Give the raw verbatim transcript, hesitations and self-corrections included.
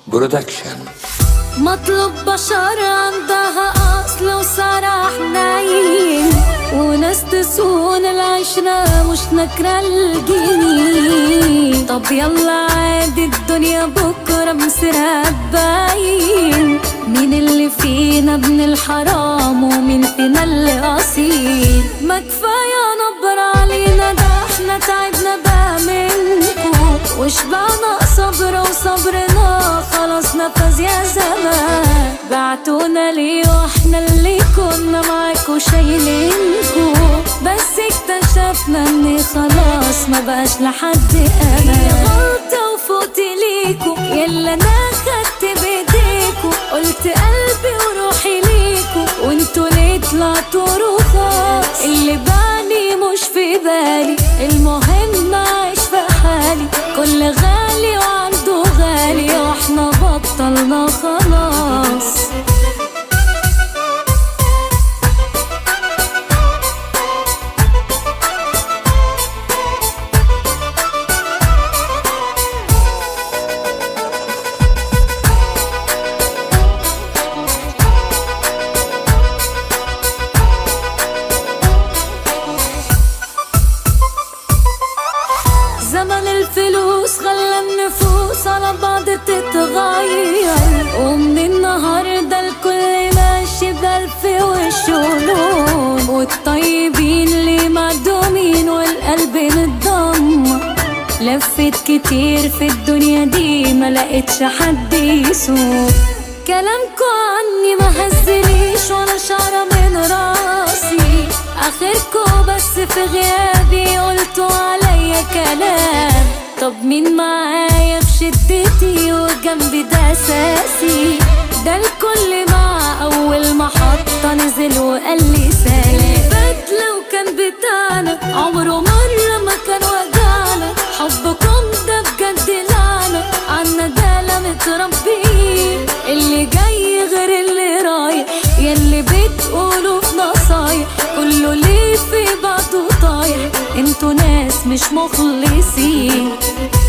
برودكشن. مطلوب بشر عندها أصل وصراح نايم، وناس تسون العشرة مش نكرة الجنين. طب يلا عادي الدنيا بكرة مصيرها باين، مين اللي فينا ابن الحرام ومين فينا اللي أصيل. ما كفاية نبر علينا ده احنا تعبنا بقى منكو، وشبعنا صبر وصبرنا خلاص نفذ يا زمان. بعتونا ليه واحنا اللي كنا معاكو شايلينكو، بس اكتشفنا اني خلاص ما بقاش لحد امان. غلطة وفوت ليكو يلا انا خدت بايديكو، قلت قلبي وروحي ليكو وانتو ليه طلعتوا رخاص. اللي بالي مش في بالي، المهم عايش في حالي. كل غالي وعنده غالي واحنا بطلنا خلاص. زمن الفلوس خلى النفوس على بعض تتغير، ومن النهاردة الكل ماشي بألف وش ولون، والطيبين اللي معدومين والقلب متدمر. لفت كتير في الدنيا دي ما لقيتش حد يسوق. كلامكو عني ما هزليش ولا شعرة من راسي، اخركو بس في غيابي قلتوا عليا كلام. طب مين معايا في شدتي وجنبي ده اساسي؟ ده الكل مع اول محطة نزل وقال لي سلام. فات لو كان بتاعنا عمره مرة ما كان وجعنا، حبكم ده بجد لعنة عنا ده لا متربيين. اللي جاي غير اللي رايح، ياللي بتقولوا في نصايح كله ليه في بعضه طايح. انتوا ناس مش مخلصين.